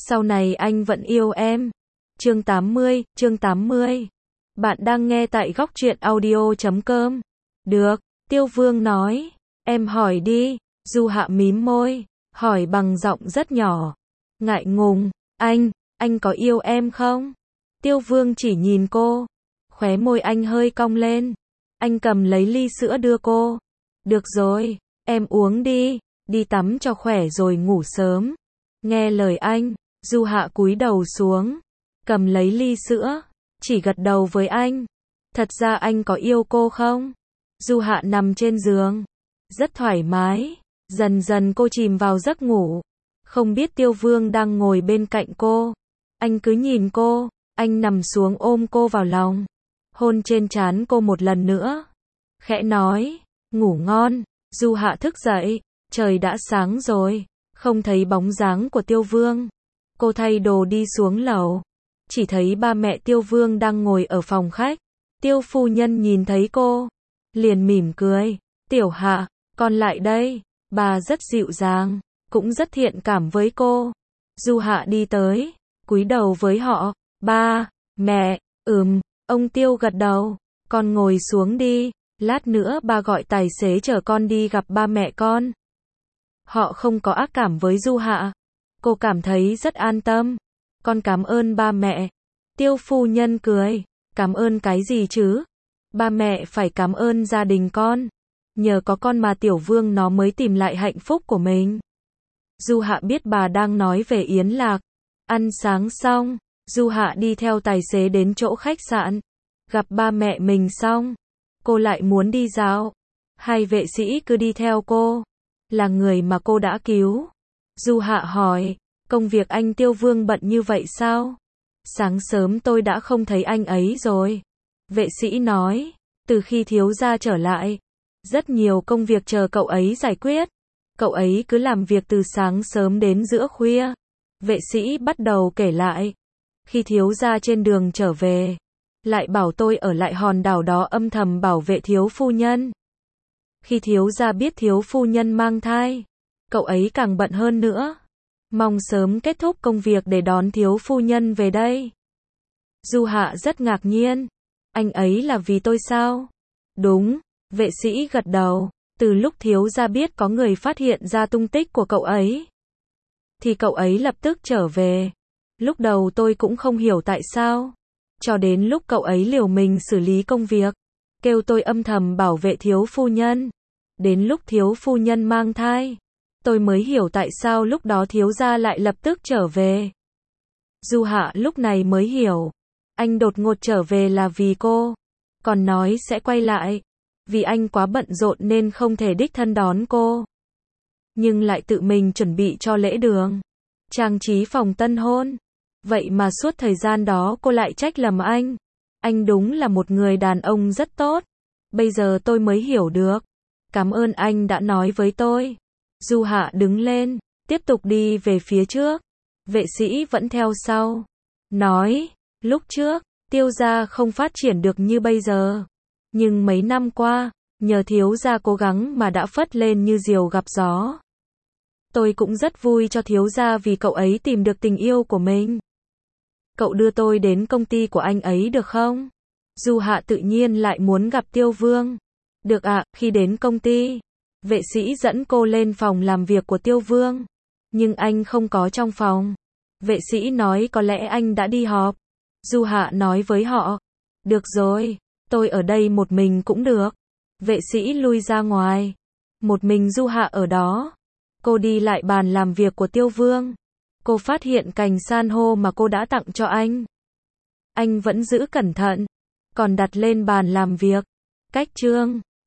Sau này anh vẫn yêu em. Chương 80. Bạn đang nghe tại góc truyện audio.com. Được, Tiêu Vương nói. Em hỏi đi. Du Hạ mím môi, hỏi bằng giọng rất nhỏ. Ngại ngùng, anh có yêu em không? Tiêu Vương chỉ nhìn cô. Khóe môi anh hơi cong lên. Anh cầm lấy ly sữa đưa cô. Được rồi, em uống đi tắm cho khỏe rồi ngủ sớm. Nghe lời anh, Du Hạ cúi đầu xuống, cầm lấy ly sữa, chỉ gật đầu với anh. Thật ra anh có yêu cô không? Du Hạ nằm trên giường, rất thoải mái, dần dần cô chìm vào giấc ngủ. Không biết Tiêu Vương đang ngồi bên cạnh cô. Anh cứ nhìn cô, anh nằm xuống ôm cô vào lòng, hôn trên trán cô một lần nữa. Khẽ nói, ngủ ngon. Du Hạ thức dậy, trời đã sáng rồi, không thấy bóng dáng của Tiêu Vương. Cô thay đồ đi xuống lầu, chỉ thấy ba mẹ Tiêu Vương đang ngồi ở phòng khách. Tiêu phu nhân nhìn thấy cô, liền mỉm cười. Tiểu Hạ, con lại đây. Bà rất dịu dàng, cũng rất thiện cảm với cô. Du Hạ đi tới, cúi đầu với họ. Ba, mẹ, ông Tiêu gật đầu. Con ngồi xuống đi, lát nữa ba gọi tài xế chở con đi gặp ba mẹ con. Họ không có ác cảm với Du Hạ. Cô cảm thấy rất an tâm. Con cảm ơn ba mẹ. Tiêu phu nhân cười. Cảm ơn cái gì chứ? Ba mẹ phải cảm ơn gia đình con. Nhờ có con mà Tiểu Vương nó mới tìm lại hạnh phúc của mình. Du Hạ biết bà đang nói về Yến Lạc. Ăn sáng xong, Du Hạ đi theo tài xế đến chỗ khách sạn. Gặp ba mẹ mình xong, cô lại muốn đi dạo. Hai vệ sĩ cứ đi theo cô. Là người mà cô đã cứu. Du Hạ hỏi, công việc anh Tiêu Vương bận như vậy sao? Sáng sớm tôi đã không thấy anh ấy rồi. Vệ sĩ nói, từ khi thiếu gia trở lại, rất nhiều công việc chờ cậu ấy giải quyết. Cậu ấy cứ làm việc từ sáng sớm đến giữa khuya. Vệ sĩ bắt đầu kể lại. Khi thiếu gia trên đường trở về, lại bảo tôi ở lại hòn đảo đó âm thầm bảo vệ thiếu phu nhân. Khi thiếu gia biết thiếu phu nhân mang thai, cậu ấy càng bận hơn nữa. Mong sớm kết thúc công việc để đón thiếu phu nhân về đây. Du Hạ rất ngạc nhiên. Anh ấy là vì tôi sao? Đúng, vệ sĩ gật đầu. Từ lúc thiếu gia biết có người phát hiện ra tung tích của cậu ấy, thì cậu ấy lập tức trở về. Lúc đầu tôi cũng không hiểu tại sao. Cho đến lúc cậu ấy liều mình xử lý công việc, kêu tôi âm thầm bảo vệ thiếu phu nhân. Đến lúc thiếu phu nhân mang thai, tôi mới hiểu tại sao lúc đó thiếu gia lại lập tức trở về. Du Hạ lúc này mới hiểu. Anh đột ngột trở về là vì cô. Còn nói sẽ quay lại. Vì anh quá bận rộn nên không thể đích thân đón cô. Nhưng lại tự mình chuẩn bị cho lễ đường, trang trí phòng tân hôn. Vậy mà suốt thời gian đó cô lại trách lầm anh. Anh đúng là một người đàn ông rất tốt. Bây giờ tôi mới hiểu được. Cảm ơn anh đã nói với tôi. Du Hạ đứng lên, tiếp tục đi về phía trước. Vệ sĩ vẫn theo sau. Nói, lúc trước, Tiêu gia không phát triển được như bây giờ. Nhưng mấy năm qua, nhờ thiếu gia cố gắng mà đã phất lên như diều gặp gió. Tôi cũng rất vui cho thiếu gia vì cậu ấy tìm được tình yêu của mình. Cậu đưa tôi đến công ty của anh ấy được không? Du Hạ tự nhiên lại muốn gặp Tiêu Vương. Được ạ, khi đến công ty, vệ sĩ dẫn cô lên phòng làm việc của Tiêu Vương. Nhưng anh không có trong phòng. Vệ sĩ nói có lẽ anh đã đi họp. Du Hạ nói với họ. Được rồi, tôi ở đây một mình cũng được. Vệ sĩ lui ra ngoài. Một mình Du Hạ ở đó. Cô đi lại bàn làm việc của Tiêu Vương. Cô phát hiện cành san hô mà cô đã tặng cho anh. Anh vẫn giữ cẩn thận, còn đặt lên bàn làm việc. Cách chương